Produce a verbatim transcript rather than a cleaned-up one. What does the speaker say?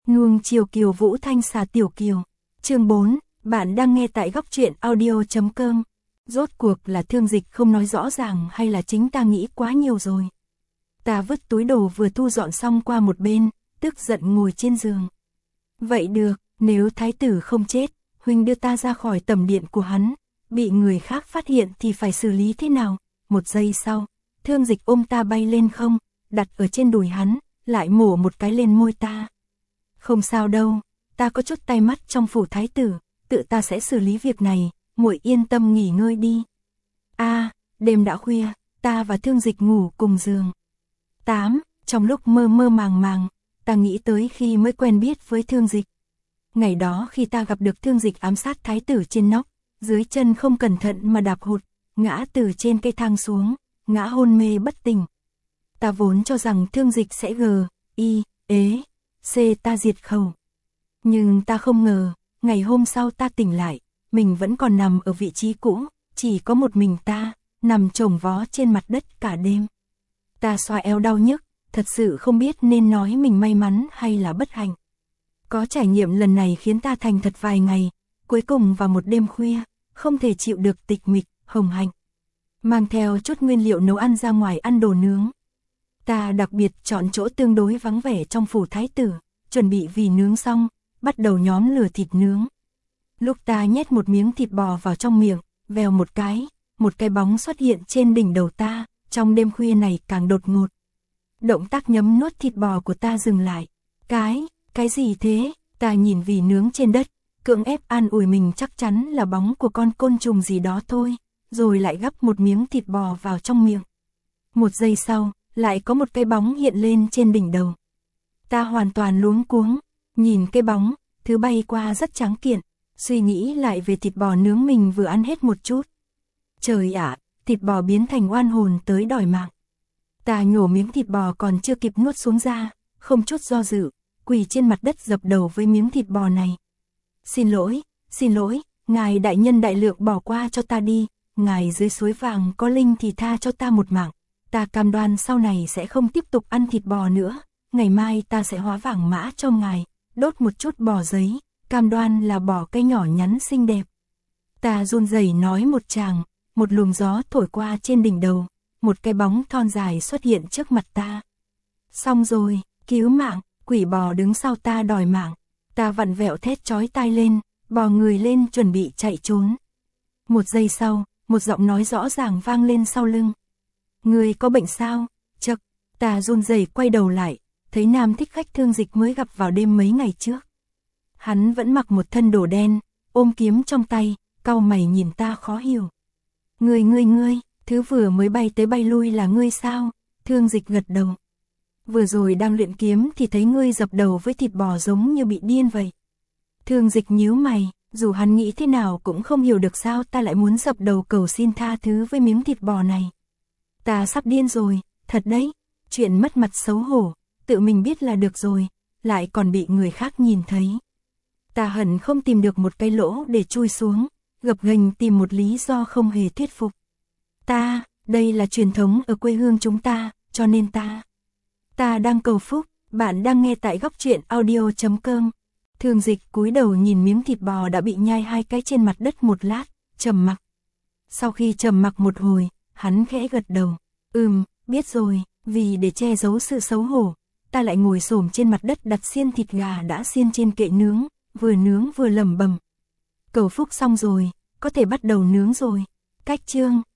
Nuông chiều kiều vũ thanh xà tiểu kiều. Chương bốn, bạn đang nghe tại góc truyện audio.com. Rốt cuộc là Thương Dịch không nói rõ ràng hay là chính ta nghĩ quá nhiều rồi. Ta vứt túi đồ vừa thu dọn xong qua một bên, tức giận ngồi trên giường. Vậy được, nếu thái tử không chết, huynh đưa ta ra khỏi tầm điện của hắn, bị người khác phát hiện thì phải xử lý thế nào? Một giây sau, Thương Dịch ôm ta bay lên không, đặt ở trên đùi hắn, lại mổ một cái lên môi ta. Không sao đâu, ta có chút tay mắt trong phủ thái tử, tự ta sẽ xử lý việc này, muội yên tâm nghỉ ngơi đi. A, à, đêm đã khuya, ta và Thương Dịch ngủ cùng giường. tám. Trong lúc mơ mơ màng màng, ta nghĩ tới khi mới quen biết với Thương Dịch. Ngày đó khi ta gặp được Thương Dịch ám sát thái tử trên nóc, dưới chân không cẩn thận mà đạp hụt, ngã từ trên cây thang xuống, ngã hôn mê bất tỉnh. Ta vốn cho rằng Thương Dịch sẽ gờ, y, ế, c ta diệt khẩu. Nhưng ta không ngờ, ngày hôm sau ta tỉnh lại, mình vẫn còn nằm ở vị trí cũ, chỉ có một mình ta, nằm chồng vó trên mặt đất cả đêm. Ta xoa eo đau nhức, thật sự không biết nên nói mình may mắn hay là bất hạnh. Có trải nghiệm lần này khiến ta thành thật vài ngày, cuối cùng vào một đêm khuya, không thể chịu được tịch mịch, hồng hạnh. Mang theo chút nguyên liệu nấu ăn ra ngoài ăn đồ nướng. Ta đặc biệt chọn chỗ tương đối vắng vẻ trong phủ thái tử, chuẩn bị vì nướng xong, bắt đầu nhóm lửa thịt nướng. Lúc ta nhét một miếng thịt bò vào trong miệng, vèo một cái, một cái bóng xuất hiện trên đỉnh đầu ta, trong đêm khuya này càng đột ngột. Động tác nhấm nuốt thịt bò của ta dừng lại. Cái, cái gì thế? Ta nhìn vì nướng trên đất, cưỡng ép an ủi mình chắc chắn là bóng của con côn trùng gì đó thôi, rồi lại gắp một miếng thịt bò vào trong miệng. Một giây sau, lại có một cái bóng hiện lên trên đỉnh đầu. Ta hoàn toàn luống cuống, nhìn cái bóng, thứ bay qua rất tráng kiện, suy nghĩ lại về thịt bò nướng mình vừa ăn hết một chút. Trời ạ, thịt bò biến thành oan hồn tới đòi mạng. Ta nhổ miếng thịt bò còn chưa kịp nuốt xuống ra, không chút do dự, quỳ trên mặt đất dập đầu với miếng thịt bò này. Xin lỗi, xin lỗi, ngài đại nhân đại lượng bỏ qua cho ta đi, ngài dưới suối vàng có linh thì tha cho ta một mạng. Ta cam đoan sau này sẽ không tiếp tục ăn thịt bò nữa, ngày mai ta sẽ hóa vàng mã cho ngài, đốt một chút bò giấy, cam đoan là bò cây nhỏ nhắn xinh đẹp. Ta run rẩy nói một tràng, một luồng gió thổi qua trên đỉnh đầu, một cái bóng thon dài xuất hiện trước mặt ta. Xong rồi, cứu mạng, quỷ bò đứng sau ta đòi mạng. Ta vặn vẹo thét chói tai lên, bò người lên chuẩn bị chạy trốn. Một giây sau, một giọng nói rõ ràng vang lên sau lưng. Người có bệnh sao? Chậc, ta run rẩy quay đầu lại, thấy nam thích khách Thương Dịch mới gặp vào đêm mấy ngày trước. Hắn vẫn mặc một thân đồ đen, ôm kiếm trong tay, cau mày nhìn ta khó hiểu. Ngươi ngươi ngươi, thứ vừa mới bay tới bay lui là ngươi sao? Thương Dịch gật đầu. Vừa rồi đang luyện kiếm thì thấy ngươi dập đầu với thịt bò giống như bị điên vậy. Thương Dịch nhíu mày, dù hắn nghĩ thế nào cũng không hiểu được sao ta lại muốn dập đầu cầu xin tha thứ với miếng thịt bò này. Ta sắp điên rồi, thật đấy, chuyện mất mặt xấu hổ, tự mình biết là được rồi, lại còn bị người khác nhìn thấy. Ta hận không tìm được một cái lỗ để chui xuống, gập ghềnh tìm một lý do không hề thuyết phục. Ta, đây là truyền thống ở quê hương chúng ta, cho nên ta. Ta đang cầu phúc, bạn đang nghe tại góc truyện audio.com. Thương Dịch cúi đầu nhìn miếng thịt bò đã bị nhai hai cái trên mặt đất một lát, trầm mặc. Sau khi trầm mặc một hồi, hắn khẽ gật đầu. Ừm, biết rồi, vì để che giấu sự xấu hổ, ta lại ngồi xổm trên mặt đất đặt xiên thịt gà đã xiên trên kệ nướng, vừa nướng vừa lẩm bẩm. Cầu phúc xong rồi, có thể bắt đầu nướng rồi. Cách chương